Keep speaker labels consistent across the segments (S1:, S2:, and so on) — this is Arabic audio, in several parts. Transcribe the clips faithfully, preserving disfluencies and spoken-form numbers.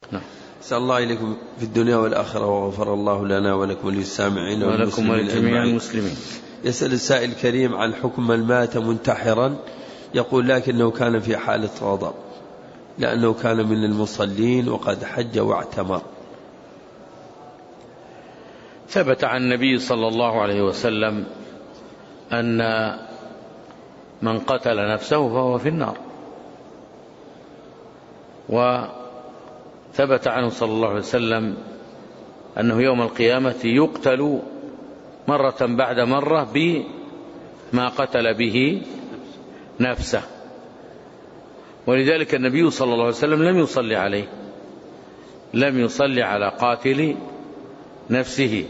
S1: نعم.
S2: أسأل الله إليكم في الدنيا والآخرة وغفر الله لنا ولكم وللسامعين
S1: ولكم ولجميع المسلمين.
S2: يسأل السائل الكريم عن حكم من مات منتحرا، يقول لكنه كان في حالة غضب لأنه كان من المصلين وقد حج واعتمر.
S1: ثبت عن النبي صلى الله عليه وسلم أن من قتل نفسه فهو في النار، وثبت عنه صلى الله عليه وسلم أنه يوم القيامة يقتل مرة بعد مرة بما قتل به نفسه، ولذلك النبي صلى الله عليه وسلم لم يصلي عليه، لم يصلي على قاتل نفسه،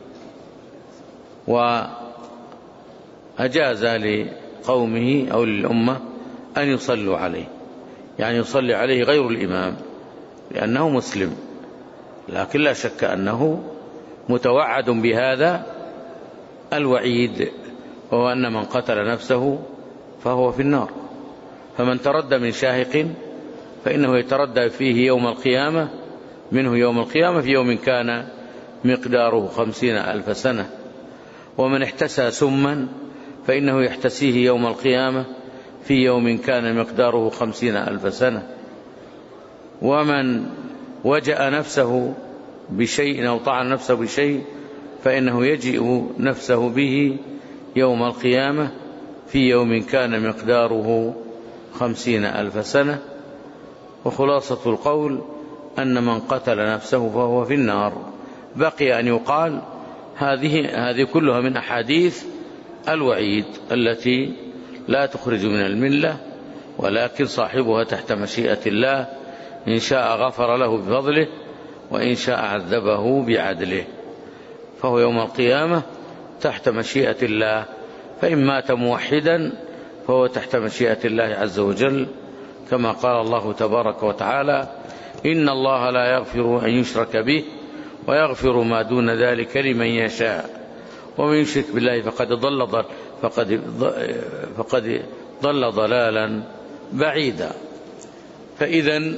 S1: وأجاز لقومه أو للأمة أن يصلوا عليه، يعني يصلي عليه غير الإمام لأنه مسلم، لكن لا شك أنه متوعد بهذا الوعيد، وهو أن من قتل نفسه فهو في النار. فمن تردى من شاهق فإنه يتردى فيه يوم القيامة منه يوم القيامة في يوم كان مقداره خمسين ألف سنة. ومن احتسى سما فإنه يحتسيه يوم القيامة في يوم كان مقداره خمسين ألف سنة. ومن وجأ نفسه بشيء أو طعن نفسه بشيء فإنه يجئ نفسه به يوم القيامة في يوم كان مقداره خمسين ألف سنة. وخلاصة القول أن من قتل نفسه فهو في النار. بقي أن يقال هذه هذه كلها من أحاديث الوعيد التي لا تخرج من الملة، ولكن صاحبها تحت مشيئة الله، إن شاء غفر له بفضله وإن شاء عذبه بعدله، فهو يوم القيامة تحت مشيئة الله. فإن مات موحدا فهو تحت مشيئة الله عز وجل، كما قال الله تبارك وتعالى: إن الله لا يغفر أن يشرك به ويغفر ما دون ذلك لمن يشاء، ومن يشرك بالله فقد ضل ضل فقد فقد ضل ضلالا بعيدا. فإذا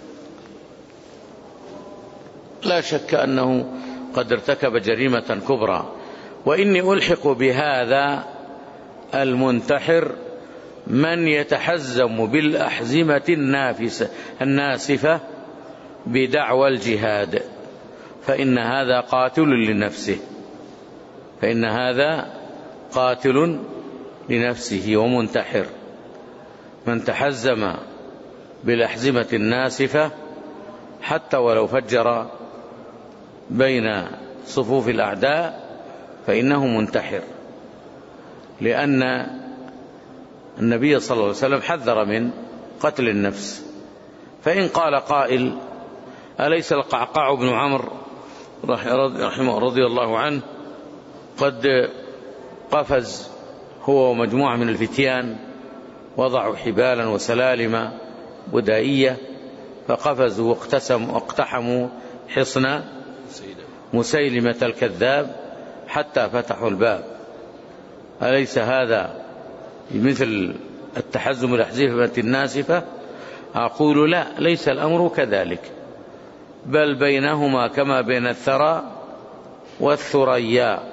S1: لا شك أنه قد ارتكب جريمة كبرى. وإني ألحق بهذا المنتحر من يتحزم بالأحزمة النافسة الناسفة بدعوى الجهاد، فإن هذا قاتل لنفسه، فإن هذا قاتل لنفسه ومنتحر. من تحزم بالأحزمة الناسفة حتى ولو فجر بين صفوف الأعداء فإنه منتحر، لأن النبي صلى الله عليه وسلم حذر من قتل النفس. فإن قال قائل: أليس القعقاع بن عمرو رحمه رضي الله عنه قد قفز هو ومجموعة من الفتيان، وضعوا حبالا وسلالم بدائية فقفزوا واقتسموا واقتحموا حصن مسيلمة الكذاب حتى فتحوا الباب، أليس هذا مثل التحزم الأحزمة الناسفة؟ أقول: لا، ليس الأمر كذلك، بل بينهما كما بين الثرى والثريا.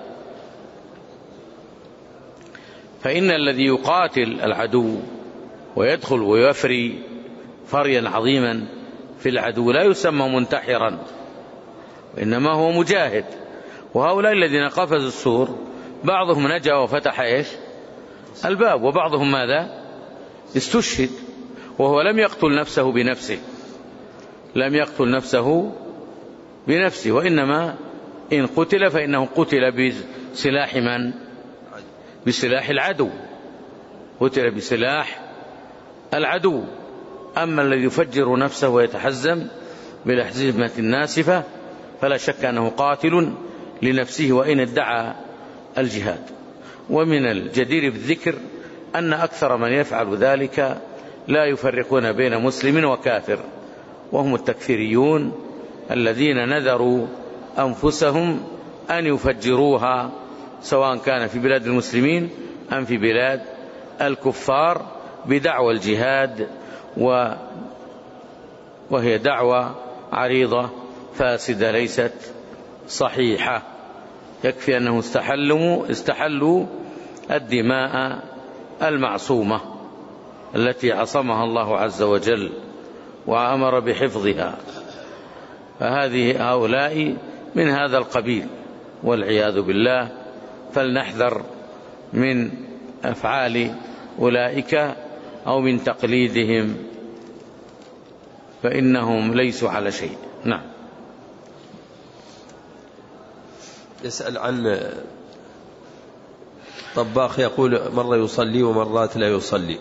S1: فإن الذي يقاتل العدو ويدخل ويفري فريا عظيما في العدو لا يسمى منتحرا، وإنما هو مجاهد. وهؤلاء الذين قفزوا السور بعضهم نجا وفتح إيش الباب، وبعضهم ماذا استشهد، وهو لم يقتل نفسه بنفسه، لم يقتل نفسه بنفسه، وإنما إن قتل فإنه قتل بسلاح من؟ بسلاح العدو، قتل بسلاح العدو. أما الذي يفجر نفسه ويتحزم بالأحزمة الناسفة فلا شك أنه قاتل لنفسه وإن ادعى الجهاد. ومن الجدير بالذكر أن أكثر من يفعل ذلك لا يفرقون بين مسلم وكافر، وهم التكفيريون الذين نذروا أنفسهم أن يفجروها سواء كان في بلاد المسلمين أم في بلاد الكفار بدعوى الجهاد، وهي دعوى عريضة فاسدة ليست صحيحة، يكفي أنه استحلوا, استحلوا الدماء المعصومة التي عصمها الله عز وجل وأمر بحفظها، فهذه هؤلاء من هذا القبيل والعياذ بالله. فلنحذر من أفعال أولئك أو من تقليدهم، فإنهم ليسوا على شيء. نعم.
S2: يسأل عن طباخ يقول مرة يصلي ومرات لا يصلي،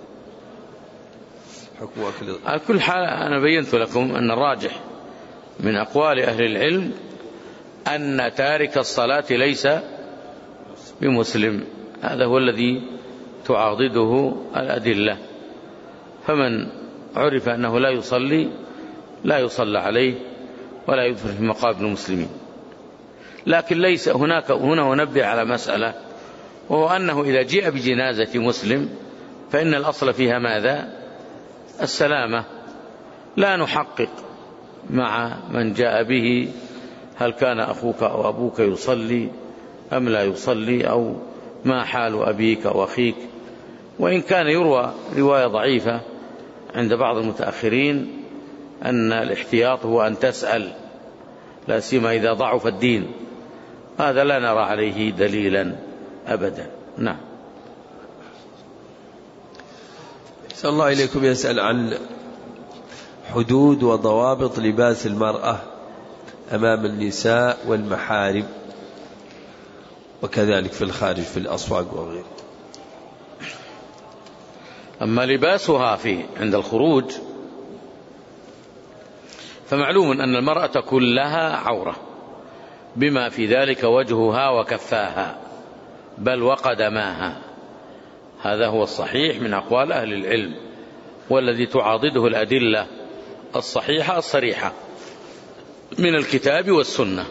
S2: حكم أكل.
S1: على كل حال أنا بينت لكم أن الراجح من أقوال أهل العلم أن تارك الصلاة ليس بمسلم، هذا هو الذي تعاضده الأدلة. فمن عرف أنه لا يصلي لا يصلى عليه ولا يدفن في مقابر المسلمين. لكن ليس هناك هنا ونبه على مسألة، وهو أنه إذا جاء بجنازة مسلم فإن الأصل فيها ماذا؟ السلامة. لا نحقق مع من جاء به هل كان أخوك أو أبوك يصلي أم لا يصلي، أو ما حال أبيك أو أخيك. وإن كان يروى رواية ضعيفة عند بعض المتأخرين أن الاحتياط هو أن تسأل، لا سيما إذا ضعف الدين، هذا لا نرى عليه دليلا أبدا. نعم.
S2: صلى الله إليكم يسأل عن حدود وضوابط لباس المرأة أمام النساء والمحارم، وكذلك في الخارج في الأسواق وغيره.
S1: أما لباسها في عند الخروج فمعلوم أن المرأة كلها عورة، بما في ذلك وجهها وكفاها بل وقدماها، هذا هو الصحيح من أقوال أهل العلم، والذي تعاضده الأدلة الصحيحة الصريحة من الكتاب والسنة.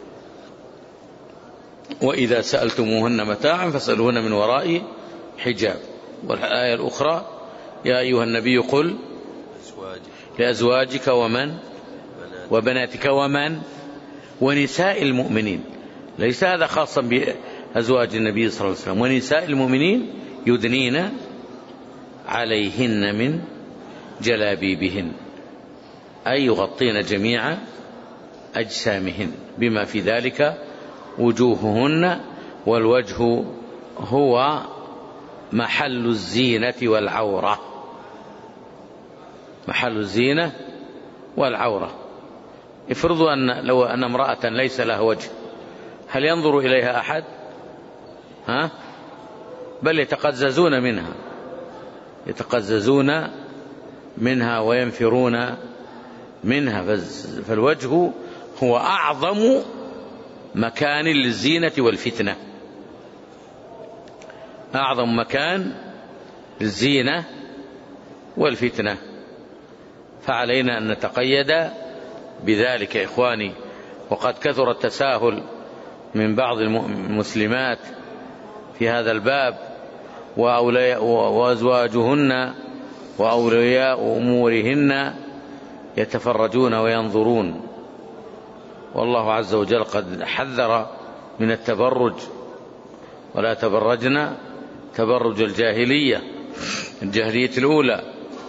S1: وإذا سألتموهن متاعا فاسألوهن من وراء حجاب. والآية الأخرى يا أيها النبي قل لأزواجك ومن وبناتك ومن ونساء المؤمنين، ليس هذا خاصا بأزواج النبي صلى الله عليه وسلم، ونساء المؤمنين يدنين عليهن من جلابيبهن، أي يغطين جميع أجسامهن بما في ذلك وجوههن، والوجه هو محل الزينة والعورة، محل الزينة والعورة. افرضوا أن لو أن امرأة ليس لها وجه، هل ينظر إليها أحد؟ ها؟ بل يتقززون منها، يتقززون منها وينفرون منها. فالوجه هو أعظم مكان للزينة والفتنة، أعظم مكان للزينة والفتنة، فعلينا أن نتقيد بذلك يا إخواني. وقد كثر التساهل من بعض المسلمات في هذا الباب، وأزواجهن وأولياء أمورهن يتفرجون وينظرون، والله عز وجل قد حذر من التبرج، ولا تبرجنا تبرج الجاهلية الجاهلية الأولى.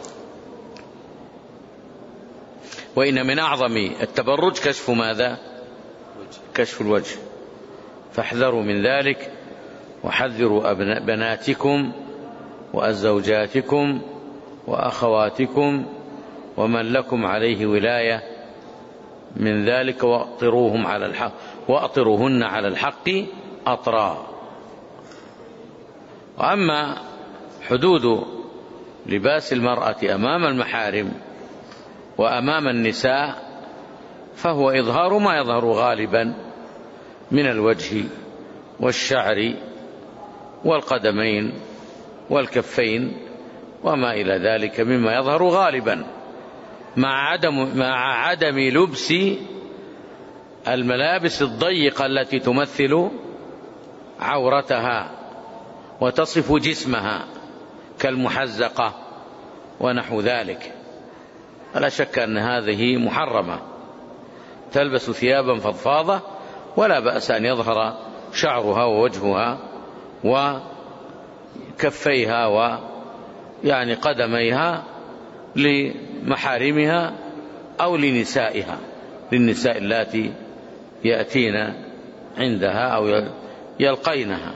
S1: وإن من أعظم التبرج كشف ماذا؟ كشف الوجه، فاحذروا من ذلك، وحذروا بناتكم وأزوجاتكم وأخواتكم ومن لكم عليه ولاية من ذلك، وأطروهم على الحق وأطروهن على الحق أطرا. وأما حدود لباس المرأة أمام المحارم وأمام النساء فهو إظهار ما يظهر غالبا من الوجه والشعر والقدمين والكفين وما إلى ذلك مما يظهر غالبا، مع عدم, مع عدم لبس الملابس الضيقة التي تمثل عورتها وتصف جسمها كالمحزقة ونحو ذلك. لا شك أن هذه محرمة، تلبس ثيابا فضفاضة ولا بأس أن يظهر شعرها ووجهها وكفيها ويعني قدميها لمحارمها أو لنسائها، للنساء اللاتي يأتين عندها أو يلقينها.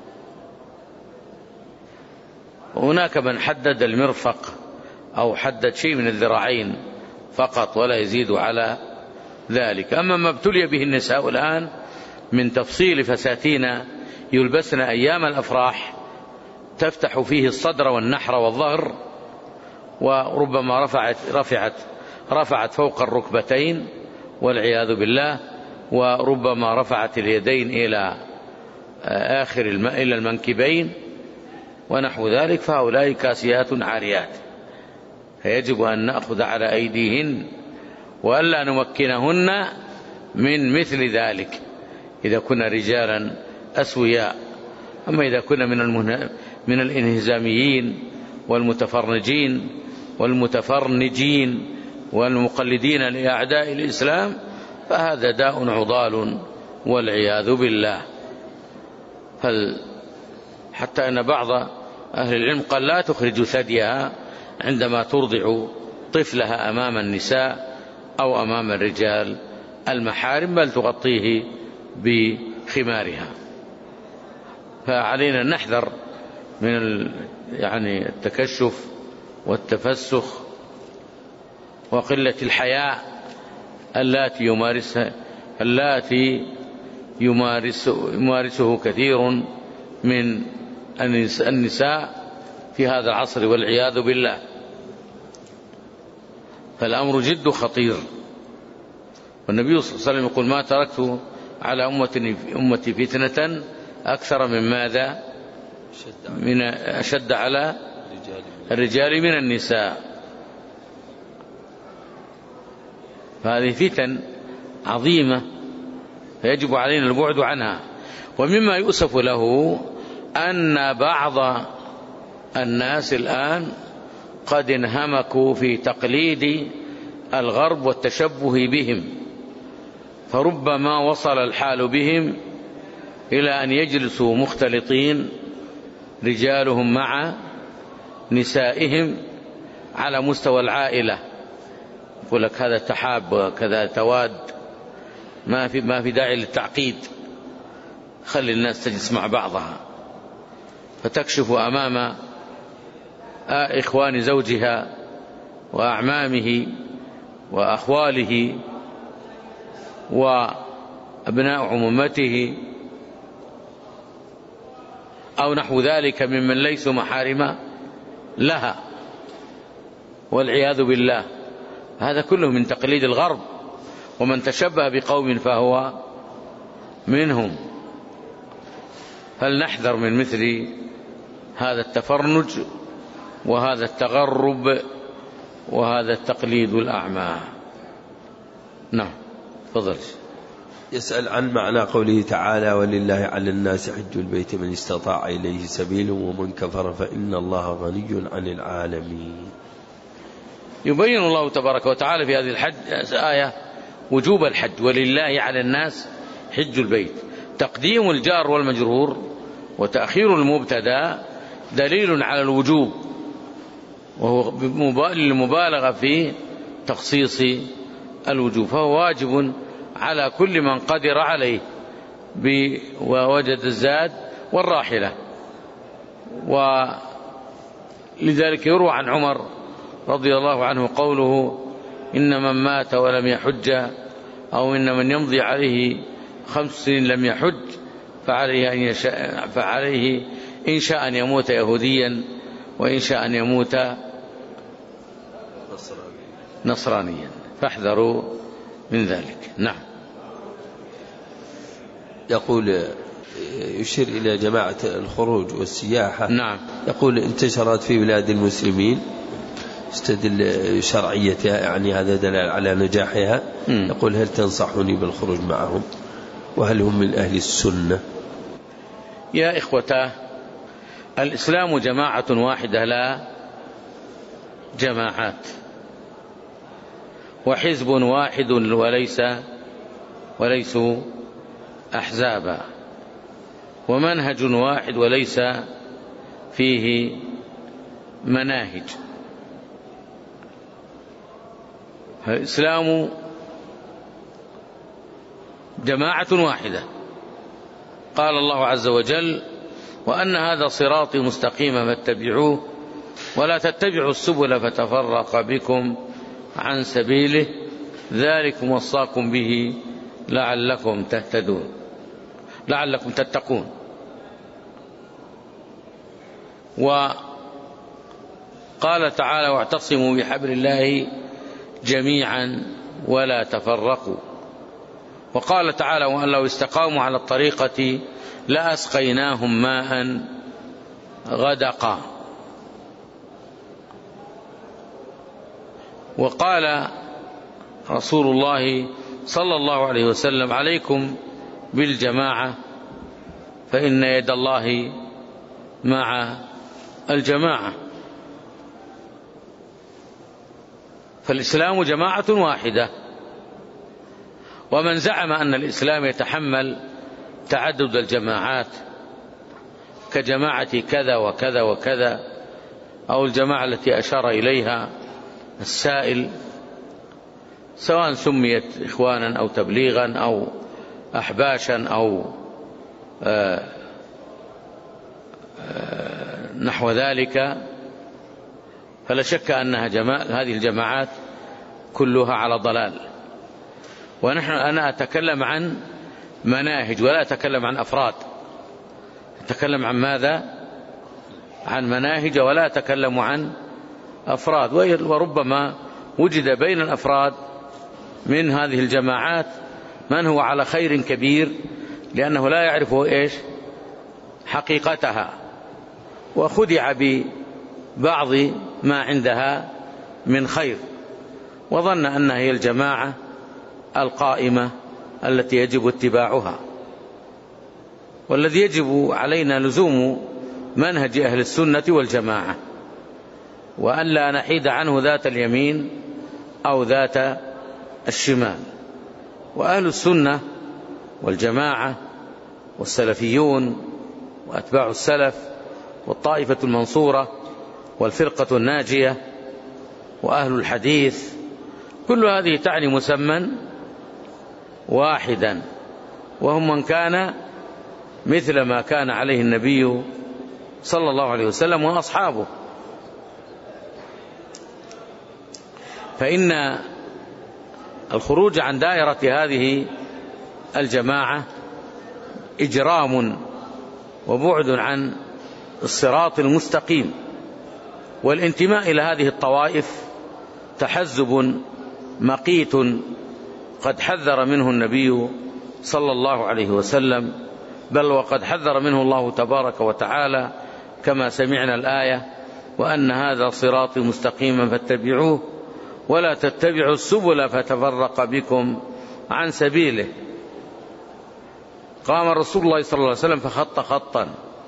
S1: وهناك من حدد المرفق أو حدد شيء من الذراعين فقط ولا يزيد على ذلك. أما ما ابتلي به النساء الآن من تفصيل فساتين يلبسن أيام الأفراح تفتح فيه الصدر والنحر والظهر، وربما رفعت رفعت رفعت فوق الركبتين والعياذ بالله، وربما رفعت اليدين إلى آخر الماء إلى المنكبين ونحو ذلك، فهؤلاء كاسيات عاريات، فيجب أن نأخذ على أيديهن وألا نمكنهن من مثل ذلك إذا كنا رجالا أسوياء. أما إذا كنا من المه... من الانهزاميين والمتفرنجين والمتفرنجين والمقلدين لأعداء الإسلام فهذا داء عضال والعياذ بالله. هل حتى أن بعض أهل العلم قال لا تخرج ثديها عندما ترضع طفلها أمام النساء أو أمام الرجال المحارم، بل تغطيه بخمارها. فعلينا نحذر من يعني التكشف والتفسخ وقلة الحياء اللاتي يمارسها اللاتي يمارس يمارسه كثير من النساء في هذا العصر والعياذ بالله. فالأمر جد خطير، والنبي صلى الله عليه وسلم يقول ما تركت على أمتي أمتي فتنة أكثر من ماذا؟ من أشد على الرجال من النساء. فهذه فتن عظيمة فيجب علينا البعد عنها. ومما يؤسف له أن بعض الناس الآن قد انهمكوا في تقليد الغرب والتشبه بهم، فربما وصل الحال بهم إلى أن يجلسوا مختلطين رجالهم مع نسائهم على مستوى العائلة، يقول لك هذا تحاب وكذا تواد، ما في ما في داعي للتعقيد، خلي الناس تجلس مع بعضها، فتكشف أمام إخوان زوجها وأعمامه وأخواله وأبناء عمومته أو نحو ذلك ممن ليسوا محارم لها والعياذ بالله. هذا كله من تقليد الغرب، ومن تشبه بقوم فهو منهم. فلنحذر من مثل هذا التفرنج وهذا التغرب وهذا التقليد الأعمى. نعم تفضل.
S2: يسأل عن معنى قوله تعالى ولله على الناس حج البيت من استطاع إليه سبيلا ومن كفر فإن الله غني عن العالمين.
S1: يبين الله تبارك وتعالى في هذه الحج آية وجوب الحج، ولله على الناس حج البيت. تقديم الجار والمجرور وتأخير المبتدا دليل على الوجوب، وهو المبالغة في تخصيص الوجوب، فهو واجب على كل من قدر عليه ووجد الزاد والراحلة. ولذلك يروى عن عمر رضي الله عنه قوله إن من مات ولم يحج أو إن من يمضي عليه خمس سنين لم يحج فعليه, أن يشاء فعليه إن شاء أن يموت يهوديا وإن شاء أن يموت نصرانيا، فاحذروا من ذلك. نعم.
S2: يقول يشير إلى جماعة الخروج والسياحة.
S1: نعم.
S2: يقول انتشرت في بلاد المسلمين، استدل شرعيتها، يعني هذا دلال على نجاحها. م. يقول هل تنصحني بالخروج معهم، وهل هم من أهل السنة؟
S1: يا إخوتاه، الإسلام جماعة واحدة لا جماعات، وحزب واحد وليس وليسوا أحزابا، ومنهج واحد وليس فيه مناهج. الإسلام جماعة واحدة. قال الله عز وجل: وأن هذا صراطي مستقيما فاتبعوه ولا تتبعوا السبل فتفرق بكم عن سبيله ذلكم وصاكم به لعلكم تهتدون لعلكم تتقون. وقال تعالى: واعتصموا بحبل الله جميعا ولا تفرقوا. وقال تعالى: وأن لو استقاموا على الطريقة لأسقيناهم ماء غدقا. وقال رسول الله صلى الله عليه وسلم: عليكم بالجماعة فإن يد الله مع الجماعة. فالإسلام جماعة واحدة. ومن زعم أن الإسلام يتحمل تعدد الجماعات كجماعة كذا وكذا وكذا، أو الجماعة التي أشار إليها السائل، سواء سميت إخوانا أو تبليغا أو أحباشا أو آآ آآ نحو ذلك، فلا شك أنها جماعة هذه الجماعات كلها على ضلال. ونحن أنا أتكلم عن مناهج ولا أتكلم عن أفراد. أتكلم عن ماذا؟ عن مناهج ولا أتكلم عن أفراد. وربما وجد بين الأفراد من هذه الجماعات من هو على خير كبير لأنه لا يعرف إيش حقيقتها، وخدع ببعض ما عندها من خير، وظن أنها هي الجماعة القائمة التي يجب اتباعها. والذي يجب علينا لزوم منهج أهل السنة والجماعة، وأن لا نحيد عنه ذات اليمين أو ذات الشمال. وأهل السنة والجماعة والسلفيون وأتباع السلف والطائفة المنصورة والفرقة الناجية وأهل الحديث، كل هذه تعني مسمى واحدا، وهم من كان مثل ما كان عليه النبي صلى الله عليه وسلم وأصحابه. فإن الخروج عن دائرة هذه الجماعة إجرام وبعد عن الصراط المستقيم، والانتماء إلى هذه الطوائف تحزب مقيت قد حذر منه النبي صلى الله عليه وسلم، بل وقد حذر منه الله تبارك وتعالى كما سمعنا الآية: وأن هذا صراطي مستقيما فاتبعوه ولا تتبعوا السبل فتفرق بكم عن سبيله. قام رسول الله صلى الله عليه وسلم فخط خطا،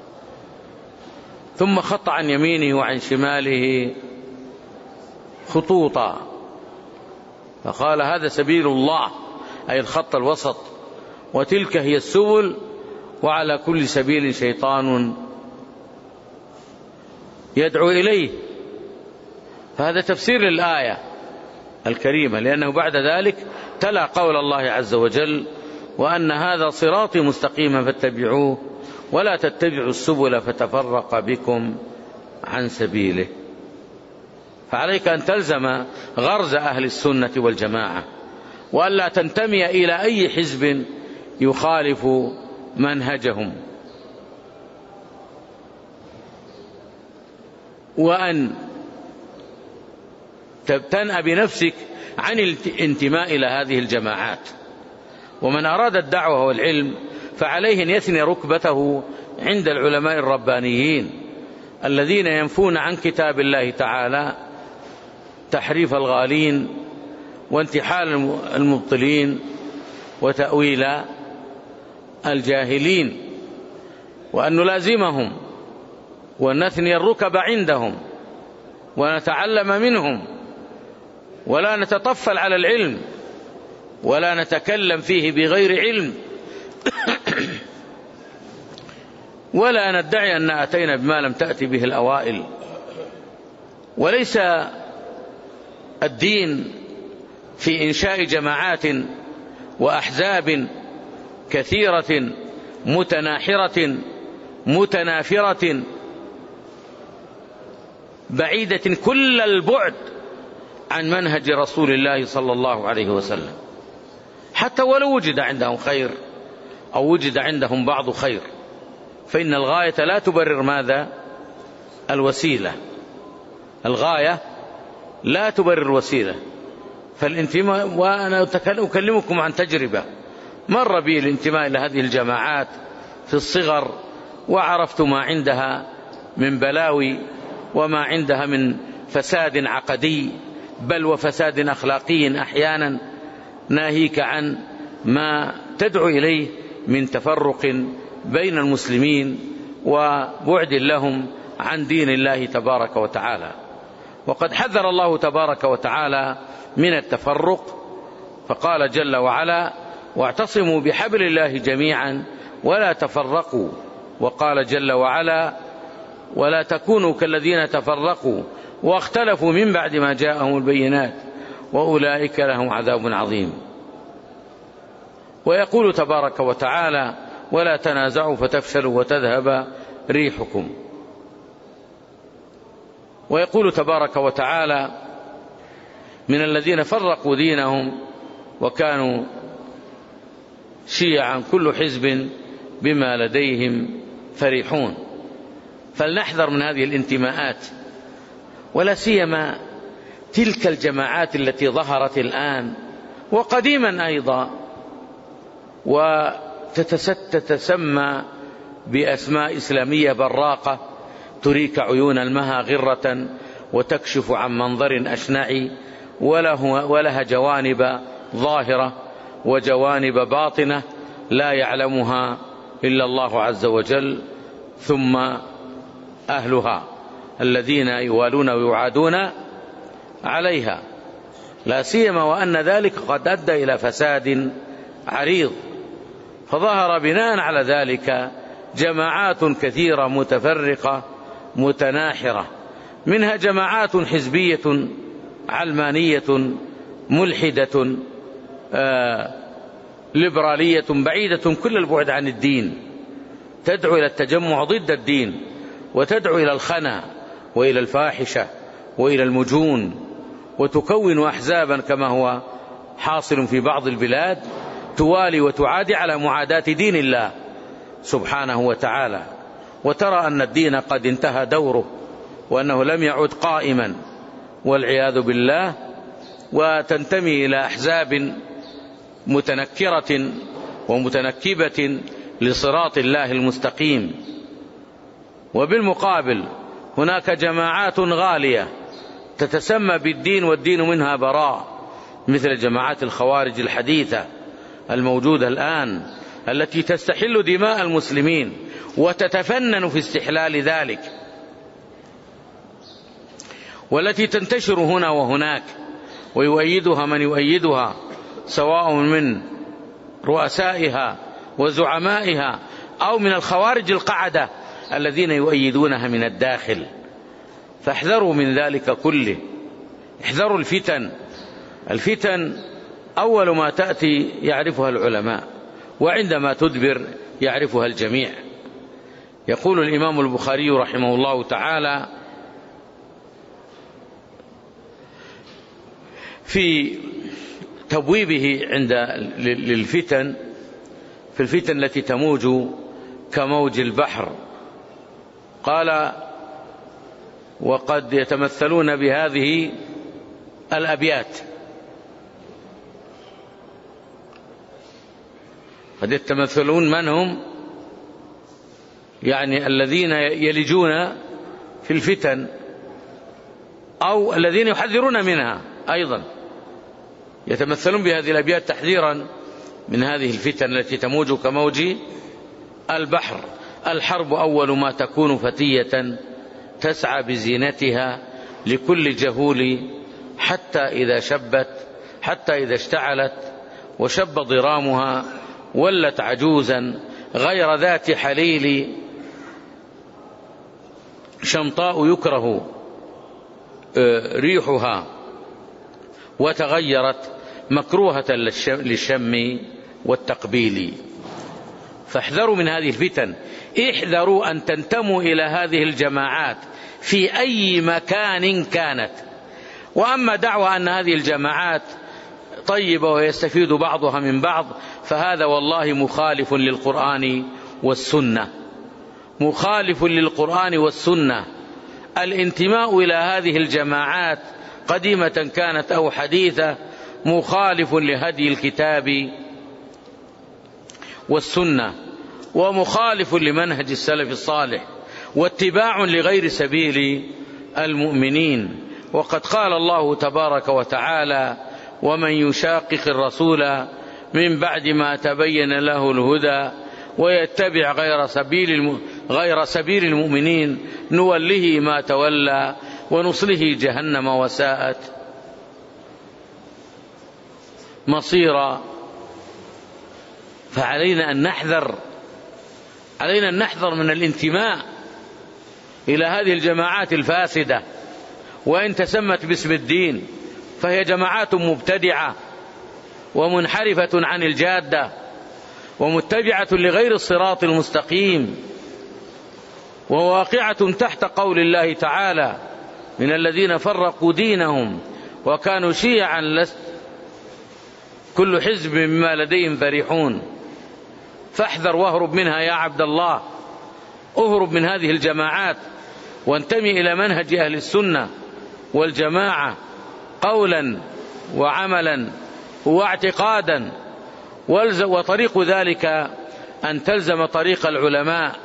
S1: ثم خط عن يمينه وعن شماله خطوطا، فقال: هذا سبيل الله، أي الخط الوسط، وتلك هي السبل، وعلى كل سبيل شيطان يدعو إليه. فهذا تفسير للآية الكريمة، لأنه بعد ذلك تلا قول الله عز وجل: وأن هذا صراطي مستقيما فاتبعوه ولا تتبعوا السبل فتفرق بكم عن سبيله. فعليك أن تلزم غرز أهل السنة والجماعة، وألا تنتمي إلى أي حزب يخالف منهجهم، وأن تبتنأ بنفسك عن الانتماء إلى هذه الجماعات. ومن أراد الدعوة والعلم فعليه أن يثني ركبته عند العلماء الربانيين الذين ينفون عن كتاب الله تعالى تحريف الغالين وانتحال المبطلين وتأويل الجاهلين، وأن نلازمهم ونثني الركب عندهم ونتعلم منهم ولا نتطفل على العلم ولا نتكلم فيه بغير علم ولا ندعي أن أتينا بما لم تأتي به الأوائل. وليس الدين في إنشاء جماعات وأحزاب كثيرة متناحرة متنافرة بعيدة كل البعد عن منهج رسول الله صلى الله عليه وسلم، حتى ولو وجد عندهم خير أو وجد عندهم بعض خير، فإن الغاية لا تبرر ماذا؟ الوسيلة. الغاية لا تبرر الوسيلة. فالانتماء، وأنا أكلمكم عن تجربة مر بي الانتماء إلى هذه الجماعات في الصغر، وعرفت ما عندها من بلاوي وما عندها من فساد عقدي بل وفساد أخلاقي أحيانا، ناهيك عن ما تدعو إليه من تفرق بين المسلمين وبعد لهم عن دين الله تبارك وتعالى. وقد حذر الله تبارك وتعالى من التفرق، فقال جل وعلا: واعتصموا بحبل الله جميعا ولا تفرقوا. وقال جل وعلا: ولا تكونوا كالذين تفرقوا واختلفوا من بعد ما جاءهم البينات وأولئك لهم عذاب عظيم. ويقول تبارك وتعالى: ولا تنازعوا فتفشلوا وتذهب ريحكم. ويقول تبارك وتعالى: من الذين فرقوا دينهم وكانوا شيعا كل حزب بما لديهم فرحون. فلنحذر من هذه الانتماءات، ولا سيما تلك الجماعات التي ظهرت الآن وقديما أيضا وتتسمى بأسماء إسلامية براقة تريك عيون المها غرة وتكشف عن منظر أشنع، ولها جوانب ظاهرة وجوانب باطنة لا يعلمها إلا الله عز وجل، ثم أهلها الذين يوالون ويعادون عليها، لا سيما وأن ذلك قد أدى إلى فساد عريض. فظهر بناء على ذلك جماعات كثيرة متفرقة متناحرة، منها جماعات حزبية علمانية ملحدة آه ليبرالية بعيدة كل البعد عن الدين، تدعو إلى التجمع ضد الدين، وتدعو إلى الخنا وإلى الفاحشة وإلى المجون، وتكون أحزابا كما هو حاصل في بعض البلاد توالي وتعادي على معاداة دين الله سبحانه وتعالى، وترى أن الدين قد انتهى دوره وأنه لم يعد قائما والعياذ بالله، وتنتمي إلى أحزاب متنكرة ومتنكبة لصراط الله المستقيم. وبالمقابل هناك جماعات غالية تتسمى بالدين والدين منها براء، مثل جماعات الخوارج الحديثة الموجودة الآن، التي تستحل دماء المسلمين وتتفنن في استحلال ذلك، والتي تنتشر هنا وهناك ويؤيدها من يؤيدها، سواء من رؤسائها وزعمائها أو من الخوارج القعدة الذين يؤيدونها من الداخل. فاحذروا من ذلك كله، احذروا الفتن. الفتن أول ما تأتي يعرفها العلماء، وعندما تدبر يعرفها الجميع. يقول الإمام البخاري رحمه الله تعالى في تبويبه عند للفتن، في الفتن التي تموج كموج البحر، قال: وقد يتمثلون بهذه الأبيات، قد يتمثلون من هم؟ يعني الذين يلجون في الفتن أو الذين يحذرون منها أيضا، يتمثلون بهذه الأبيات تحذيرا من هذه الفتن التي تموج كموج البحر. الحرب أول ما تكون فتية تسعى بزينتها لكل جهول حتى إذا شبت حتى إذا اشتعلت وشب ضرامها ولت عجوزا غير ذات حليل شمطاء يكره ريحها وتغيرت مكروهة للشم والتقبيل. فاحذروا من هذه الفتن، احذروا أن تنتموا إلى هذه الجماعات في أي مكان كانت. وأما دعوى أن هذه الجماعات طيبة ويستفيد بعضها من بعض فهذا والله مخالف للقرآن والسنة، مخالف للقرآن والسنة. الانتماء إلى هذه الجماعات قديمة كانت أو حديثة مخالف لهدي الكتاب والسنة ومخالف لمنهج السلف الصالح واتباع لغير سبيل المؤمنين. وقد قال الله تبارك وتعالى: ومن يشاقق الرسول من بعد ما تبين له الهدى ويتبع غير سبيل غير سبيل المؤمنين نوله ما تولى ونصله جهنم وساءت مصيرا. فعلينا أن نحذر علينا أن نحذر من الانتماء إلى هذه الجماعات الفاسدة، وإن تسمت باسم الدين فهي جماعات مبتدعة ومنحرفة عن الجادة ومتبعة لغير الصراط المستقيم، وواقعة تحت قول الله تعالى: من الذين فرقوا دينهم وكانوا شيعا لست كل حزب بما لديهم فرحون. فاحذر واهرب منها يا عبد الله، اهرب من هذه الجماعات وانتمي إلى منهج أهل السنة والجماعة قولا وعملا واعتقادا. وطريق ذلك أن تلزم طريق العلماء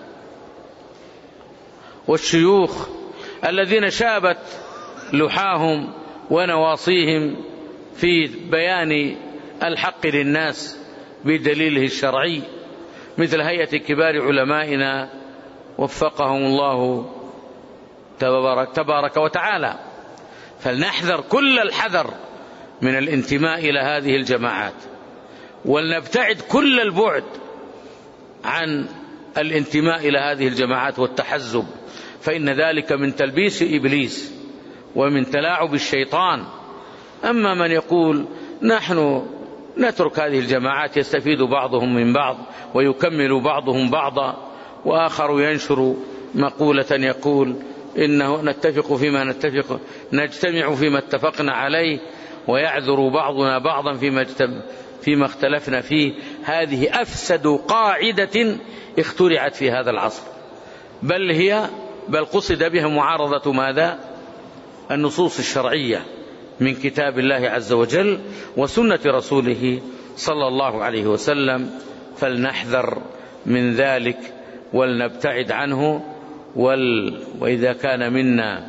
S1: والشيوخ الذين شابت لحاهم ونواصيهم في بيان الحق للناس بدليله الشرعي، مثل هيئة كبار علمائنا وفقهم الله تبارك, تبارك وتعالى. فلنحذر كل الحذر من الانتماء إلى هذه الجماعات، ولنبتعد كل البعد عن الانتماء إلى هذه الجماعات والتحزب، فإن ذلك من تلبيس إبليس ومن تلاعب الشيطان. أما من يقول نحن نترك هذه الجماعات يستفيد بعضهم من بعض ويكمل بعضهم بعضا، وآخر ينشر مقولة يقول إنه نتفق فيما نتفق نجتمع فيما اتفقنا عليه ويعذر بعضنا بعضا فيما فيما اختلفنا فيه. هذه أفسد قاعدة اخترعت في هذا العصر، بل هي بل قصد بها معارضة ماذا؟ النصوص الشرعية من كتاب الله عز وجل وسنة رسوله صلى الله عليه وسلم. فلنحذر من ذلك ولنبتعد عنه. وال... وإذا كان منا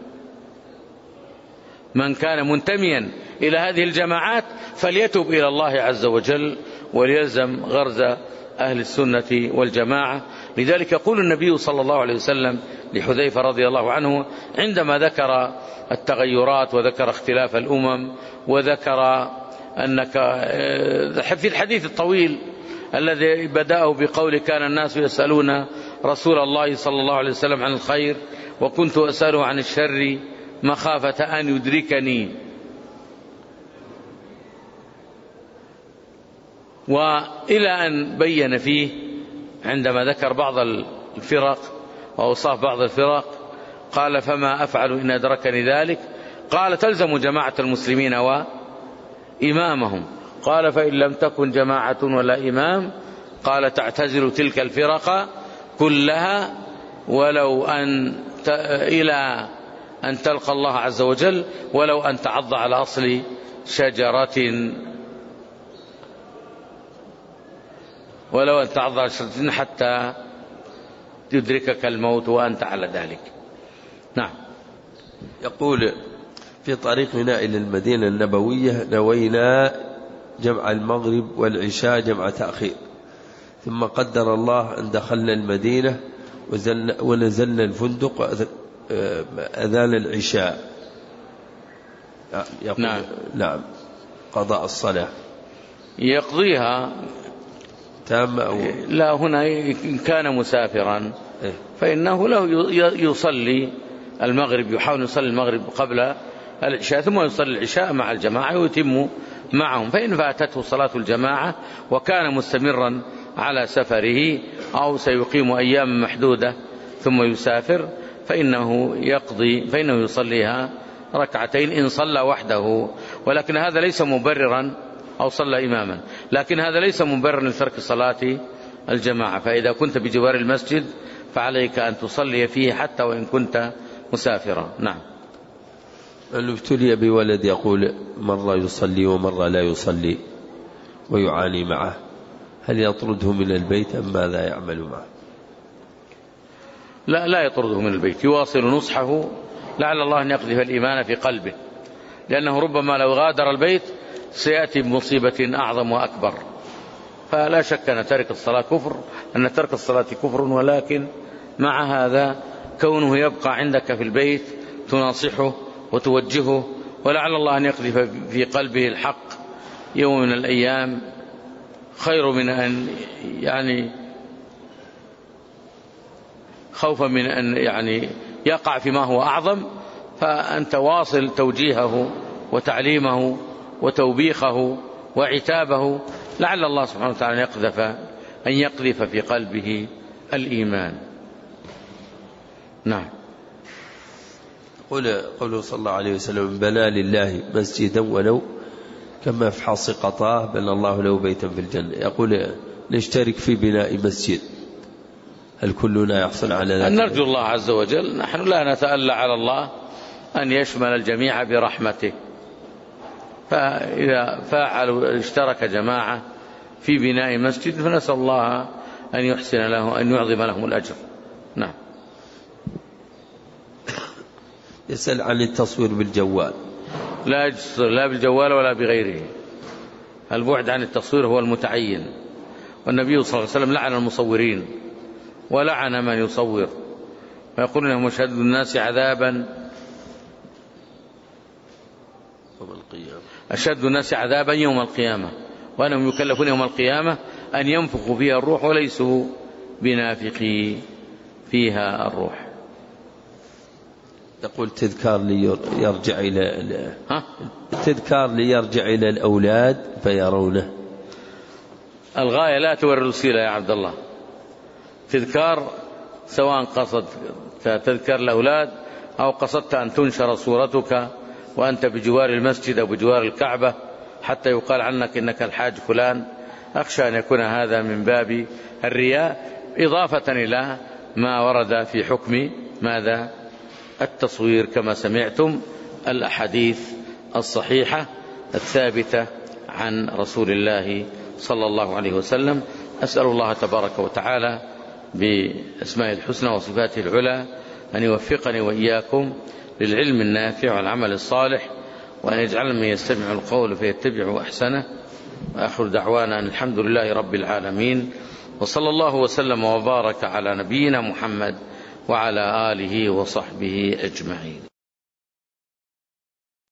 S1: من كان منتميا إلى هذه الجماعات فليتوب إلى الله عز وجل وليلزم غرز أهل السنة والجماعة. لذلك يقول النبي صلى الله عليه وسلم لحذيفة رضي الله عنه عندما ذكر التغيرات وذكر اختلاف الأمم وذكر أنك في الحديث الطويل الذي بدأه بقول كان الناس يسألون رسول الله صلى الله عليه وسلم عن الخير وكنت أسأله عن الشر مخافة أن يدركني. وإلى أن بين فيه عندما ذكر بعض الفرق وأوصاف بعض الفرق قال فما أفعل إن أدركني ذلك؟ قال تلزم جماعة المسلمين وإمامهم. قال فإن لم تكن جماعة ولا إمام قال تعتزل تلك الفرق كلها ولو أن ت... إلى أن تلقى الله عز وجل ولو أن تعض على أصل شجرة ولو أن تعض على شجرة حتى يدركك الموت وأنت على ذلك. نعم.
S2: يقول في طريقنا إلى المدينة النبوية نوينا جمع المغرب والعشاء جمع تأخير، ثم قدر الله أن دخلنا المدينة ونزلنا الفندق أذان العشاء، يقول نعم. نعم قضاء الصلاة
S1: يقضيها
S2: تام أو
S1: لا، هنا إن كان مسافرا فإنه له يصلي المغرب، يحاول يصلي المغرب قبل العشاء ثم يصلي العشاء مع الجماعة ويتم معهم. فإن فاتته صلاة الجماعة وكان مستمرا على سفره أو سيقيم أيام محدودة ثم يسافر فإنه يقضي فإنه يصليها ركعتين إن صلى وحده. ولكن هذا ليس مبررا، أو صلى إماما، لكن هذا ليس مبررا لترك صلاة الجماعة. فإذا كنت بجوار المسجد فعليك أن تصلي فيه حتى وإن كنت مسافرا. نعم.
S2: من ابتلي بولد يقول مرة يصلي ومرة لا يصلي ويعاني معه، هل يطرده من البيت أم ماذا يعمل معه؟
S1: لا لا يطرده من البيت، يواصل نصحه لعل الله أن يقذف الإيمان في قلبه، لأنه ربما لو غادر البيت سيأتي بمصيبة أعظم وأكبر. فلا شك أن ترك الصلاة كفر، أن ترك الصلاة كفر، ولكن مع هذا كونه يبقى عندك في البيت تناصحه وتوجهه، ولعل الله أن يقذف في قلبه الحق يوم من الأيام خير من أن يعني خوفا من أن يعني يقع فيما هو أعظم. فأنت واصل توجيهه وتعليمه وتوبيخه وعتابه، لعل الله سبحانه وتعالى أن يقذف أن يقذف في قلبه الإيمان. نعم.
S2: قل قوله صلى الله عليه وسلم بنى لله مسجدا ولو كما في حص قطاه بنى الله له بيتا في الجنة. يقول نشترك في بناء مسجد، هل كلنا يحصل على ذلك؟
S1: نرجو الله عز وجل، نحن لا نتألى على الله أن يشمل الجميع برحمته. فإذا فاعلوا اشترك جماعة في بناء مسجد فنسأل الله أن يحسن له أن يعظم لهم الأجر. نعم.
S2: يسأل عن التصوير بالجوال.
S1: لا لا بالجوال ولا بغيره، البعد عن التصوير هو المتعين، والنبي صلى الله عليه وسلم لعن المصورين ولعن من يصور، ويقول انهم اشد الناس عذابا أشد الناس عذابا يوم القيامة، وأنهم يكلفون يوم القيامة أن ينفخوا فيها الروح وليسوا بنافخي فيها الروح.
S2: تقول تذكار ليرجع إلى تذكار ليرجع إلى الأولاد فيرونه.
S1: الغاية لا توري الوسيلة يا عبد الله. تذكار سواء قصد تذكر الأولاد أو قصدت أن تنشر صورتك وأنت بجوار المسجد أو بجوار الكعبة حتى يقال عنك إنك الحاج فلان، أخشى أن يكون هذا من باب الرياء، إضافة إلى ما ورد في حكم ماذا التصوير كما سمعتم الأحاديث الصحيحة الثابتة عن رسول الله صلى الله عليه وسلم. أسأل الله تبارك وتعالى بأسماء الحسنى وصفاته العلى أن يوفقني وإياكم للعلم النافع والعمل الصالح، وأن يجعل من يستمع القول فيتبع أحسنه. وآخر دعوانا أن الحمد لله رب العالمين، وصلى الله وسلم وبارك على نبينا محمد وعلى آله وصحبه أجمعين.